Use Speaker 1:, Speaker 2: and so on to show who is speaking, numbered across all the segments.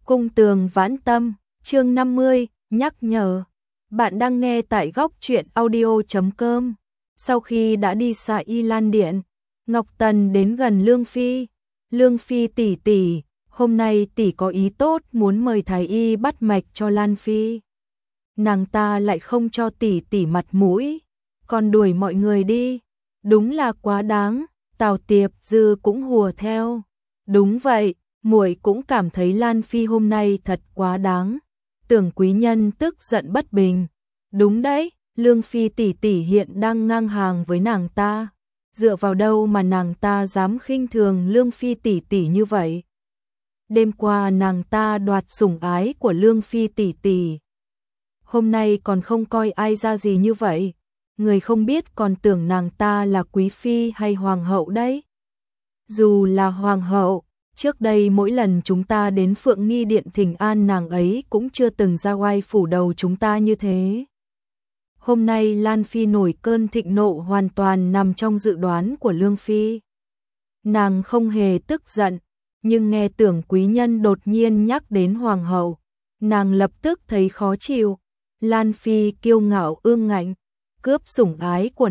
Speaker 1: Cung tường vãn tâm, chương 50, nhắc nhở. Bạn đang nghe tại góc truyện audio.com. Sau khi đã đi xa Y Lan Điện, Ngọc Tần đến gần Lương Phi. Lương Phi tỷ tỷ, hôm nay tỷ có ý tốt muốn mời thái y bắt mạch cho Lan Phi. Nàng ta lại không cho tỷ tỷ mặt mũi, còn đuổi mọi người đi. Đúng là quá đáng. Tào Tiệp Dư cũng hùa theo. Đúng vậy, muội cũng cảm thấy Lan Phi hôm nay thật quá đáng. Tưởng quý nhân tức giận bất bình. Đúng đấy, Lương Phi tỷ tỷ hiện đang ngang hàng với nàng ta. Dựa vào đâu mà nàng ta dám khinh thường Lương Phi tỷ tỷ như vậy? Đêm qua nàng ta đoạt sủng ái của Lương Phi tỷ tỷ. Hôm nay còn không coi ai ra gì như vậy. Người không biết còn tưởng nàng ta là quý phi hay hoàng hậu đấy. Dù là hoàng hậu, trước đây mỗi lần chúng ta đến Phượng Nghi Điện thỉnh an nàng ấy cũng chưa từng ra oai phủ đầu chúng ta như thế. Hôm nay Lan Phi nổi cơn thịnh nộ hoàn toàn nằm trong dự đoán của Lương Phi. Nàng không hề tức giận, nhưng nghe tưởng quý nhân đột nhiên nhắc đến hoàng hậu, nàng lập tức thấy khó chịu. Lan Phi kiêu ngạo ương ngạnh, cướp sủng ái của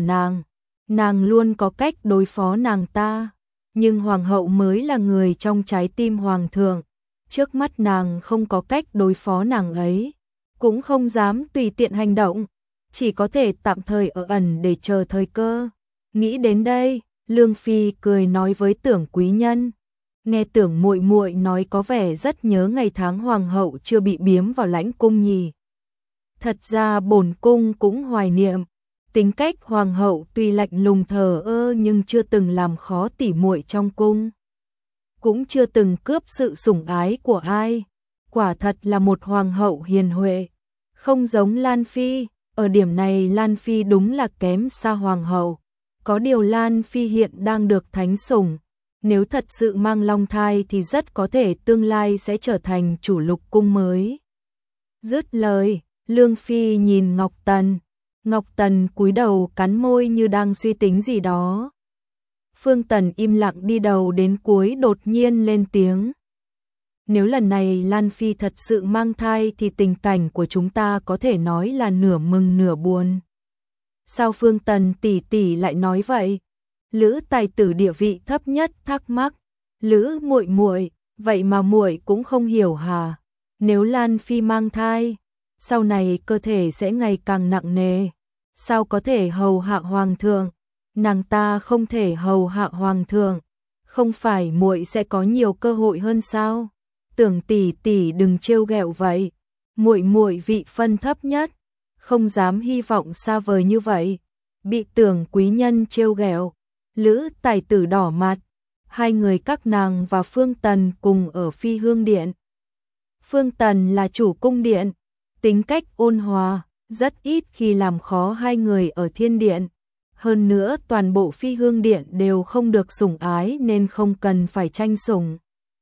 Speaker 1: nàng luôn có cách đối phó nàng ta. Nhưng hoàng hậu mới là người trong trái tim hoàng thượng, trước mắt nàng không có cách đối phó nàng ấy, cũng không dám tùy tiện hành động, chỉ có thể tạm thời ở ẩn để chờ thời cơ. Nghĩ đến đây, Lương Phi cười nói với tưởng quý nhân. Nghe tưởng muội muội nói có vẻ rất nhớ ngày tháng hoàng hậu chưa bị biếm vào lãnh cung nhỉ. Thật ra bổn cung cũng hoài niệm. Tính cách hoàng hậu tuy lạnh lùng thờ ơ nhưng chưa từng làm khó tỉ muội trong cung, cũng chưa từng cướp sự sủng ái của ai. Quả thật là một hoàng hậu hiền huệ, không giống Lan Phi. Ở điểm này Lan Phi đúng là kém xa hoàng hậu. Có điều Lan Phi hiện đang được thánh sủng, nếu thật sự mang long thai thì rất có thể tương lai sẽ trở thành chủ lục cung mới. Dứt lời, Lương Phi nhìn Ngọc Tần. Ngọc Tần cúi đầu cắn môi như đang suy tính gì đó. Phương Tần im lặng đi đầu đến cuối đột nhiên lên tiếng. Nếu lần này Lan Phi thật sự mang thai thì tình cảnh của chúng ta có thể nói là nửa mừng nửa buồn. Sao Phương Tần tỷ tỷ lại nói vậy? Lữ tài tử địa vị thấp nhất thắc mắc. Lữ muội muội, vậy mà muội cũng không hiểu hả? Nếu Lan Phi mang thai, sau này cơ thể sẽ ngày càng nặng nề, sao có thể hầu hạ hoàng thượng? Nàng ta không thể hầu hạ hoàng thượng, không phải muội sẽ có nhiều cơ hội hơn sao? Tưởng tỷ tỷ đừng trêu ghẹo vậy, muội muội vị phân thấp nhất, không dám hy vọng xa vời như vậy. Bị tưởng quý nhân trêu ghẹo, Lữ tài tử đỏ mặt. Hai người các nàng và Phương Tần cùng ở Phi Hương Điện. Phương Tần là chủ cung điện, tính cách ôn hòa, rất ít khi làm khó hai người ở Thiên Điện. Hơn nữa toàn bộ Phi Hương Điện đều không được sủng ái nên không cần phải tranh sủng.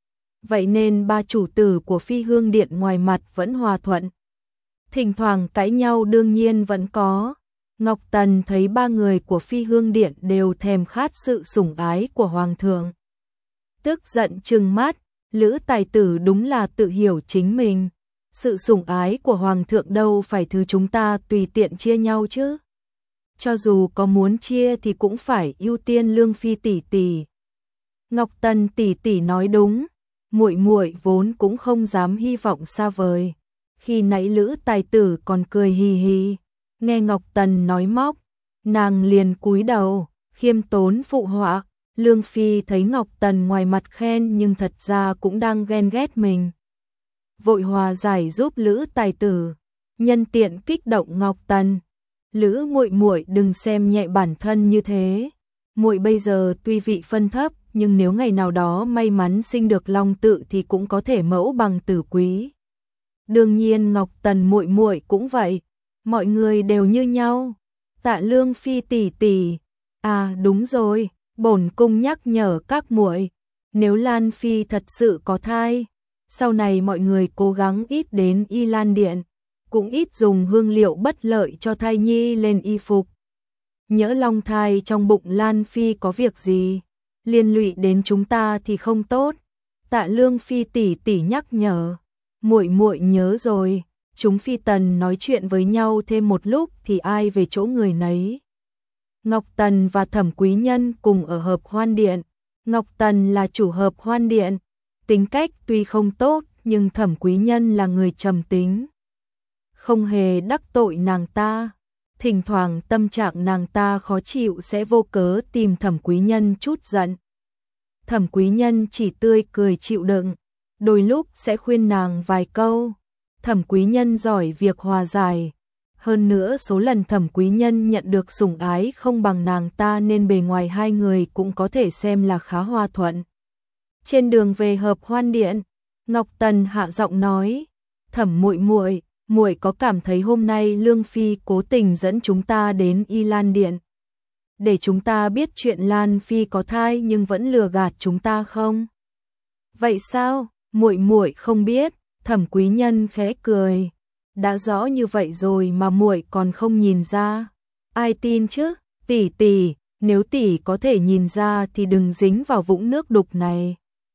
Speaker 1: Vậy nên ba chủ tử của Phi Hương Điện ngoài mặt vẫn hòa thuận. Thỉnh thoảng cãi nhau đương nhiên vẫn có. Ngọc Tần thấy ba người của Phi Hương Điện đều thèm khát sự sủng ái của hoàng thượng. Tức giận trừng mắt, Lữ tài tử đúng là tự hiểu chính mình. Sự sủng ái của hoàng thượng đâu phải thứ chúng ta tùy tiện chia nhau chứ. Cho dù có muốn chia thì cũng phải ưu tiên Lương Phi tỷ tỷ. Ngọc Tần tỷ tỷ nói đúng, muội muội vốn cũng không dám hy vọng xa vời. Khi nãy Lữ tài tử còn cười hì hì, nghe Ngọc Tần nói móc, nàng liền cúi đầu, khiêm tốn phụ họa. Lương Phi thấy Ngọc Tần ngoài mặt khen nhưng thật ra cũng đang ghen ghét mình, vội hòa giải giúp Lữ tài tử, nhân tiện kích động Ngọc Tần. Lữ muội muội đừng xem nhẹ bản thân như thế. Muội bây giờ tuy vị phân thấp, nhưng nếu ngày nào đó may mắn sinh được long tự thì cũng có thể mẫu bằng tử quý. Đương nhiên Ngọc Tần muội muội cũng vậy, mọi người đều như nhau. Tạ Lương Phi tỷ tỷ. À đúng rồi, bổn cung nhắc nhở các muội, nếu Lan Phi thật sự có thai, sau này mọi người cố gắng ít đến Y Lan Điện, cũng ít dùng hương liệu bất lợi cho thai nhi lên y phục. Nhỡ long thai trong bụng Lan Phi có việc gì, liên lụy đến chúng ta thì không tốt. Tạ Lương Phi tỷ tỷ nhắc nhở. muội muội nhớ rồi, chúng phi tần nói chuyện với nhau thêm một lúc thì ai về chỗ người nấy. Ngọc Tần và Thẩm Quý Nhân cùng ở Hợp Hoan Điện. Ngọc Tần là chủ Hợp Hoan Điện, tính cách tuy không tốt nhưng Thẩm Quý Nhân là người trầm tính, không hề đắc tội nàng ta. Thỉnh thoảng tâm trạng nàng ta khó chịu sẽ vô cớ tìm Thẩm Quý Nhân chút giận. Thẩm Quý Nhân chỉ tươi cười chịu đựng, đôi lúc sẽ khuyên nàng vài câu. Thẩm Quý Nhân giỏi việc hòa giải. Hơn nữa số lần Thẩm Quý Nhân nhận được sủng ái không bằng nàng ta nên bề ngoài hai người cũng có thể xem là khá hòa thuận. Trên đường về Hợp Hoan Điện, Ngọc Tần hạ giọng nói, Thẩm muội muội, muội có cảm thấy hôm nay Lương Phi cố tình dẫn chúng ta đến Y Lan Điện để chúng ta biết chuyện Lan Phi có thai nhưng vẫn lừa gạt chúng ta không? Vậy sao? Muội muội không biết. Thẩm Quý Nhân khẽ cười. Đã rõ như vậy rồi mà muội còn không nhìn ra. Ai tin chứ? Tỷ tỷ, nếu tỷ có thể nhìn ra thì đừng dính vào vũng nước đục này.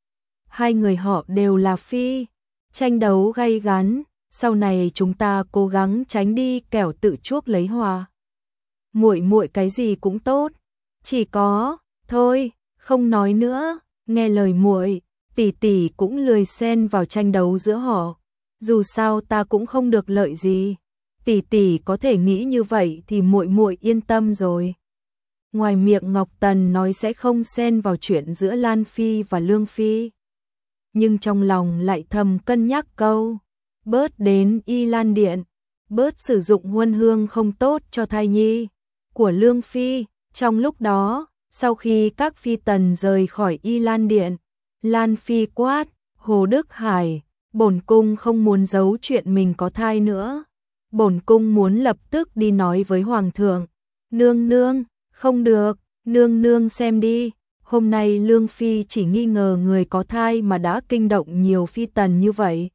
Speaker 1: Hai người họ đều là phi, tranh đấu gay gắn, sau này chúng ta cố gắng tránh đi kẻo tự chuốc lấy hòa. Muội muội cái gì cũng tốt, chỉ có, thôi, không nói nữa, nghe lời muội, tỷ tỷ cũng lười xen vào tranh đấu giữa họ. Dù sao ta cũng không được lợi gì. Tỷ tỷ có thể nghĩ như vậy thì muội muội yên tâm rồi. Ngoài miệng Ngọc Tần nói sẽ không xen vào chuyện giữa Lan Phi và Lương Phi, nhưng trong lòng lại thầm cân nhắc câu, bớt đến Y Lan Điện, bớt sử dụng huân hương không tốt cho thai nhi của Lương Phi. Trong lúc đó, sau khi các phi tần rời khỏi Y Lan Điện, Lan Phi quát, Hồ Đức Hải, bổn cung không muốn giấu chuyện mình có thai nữa. Bổn cung muốn lập tức đi nói với hoàng thượng. Nương nương, không được, nương nương xem đi. Hôm nay Lương Phi chỉ nghi ngờ người có thai mà đã kinh động nhiều phi tần như vậy.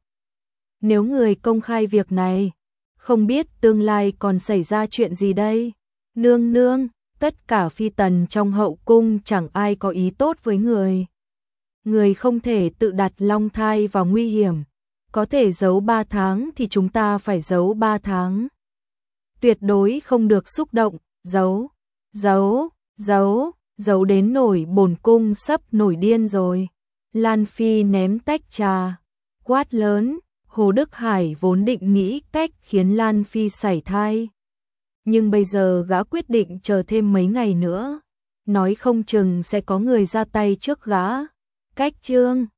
Speaker 1: Nếu người công khai việc này, không biết tương lai còn xảy ra chuyện gì đây. Nương nương, tất cả phi tần trong hậu cung chẳng ai có ý tốt với người. Người không thể tự đặt long thai vào nguy hiểm. Có thể giấu 3 tháng thì chúng ta phải giấu 3 tháng. Tuyệt đối không được xúc động, giấu đến nổi bổn cung sắp nổi điên rồi. Lan Phi ném tách trà, quát lớn. Hồ Đức Hải vốn định nghĩ cách khiến Lan Phi sảy thai, nhưng bây giờ gã quyết định chờ thêm mấy ngày nữa, nói không chừng sẽ có người ra tay trước gã. Cách chương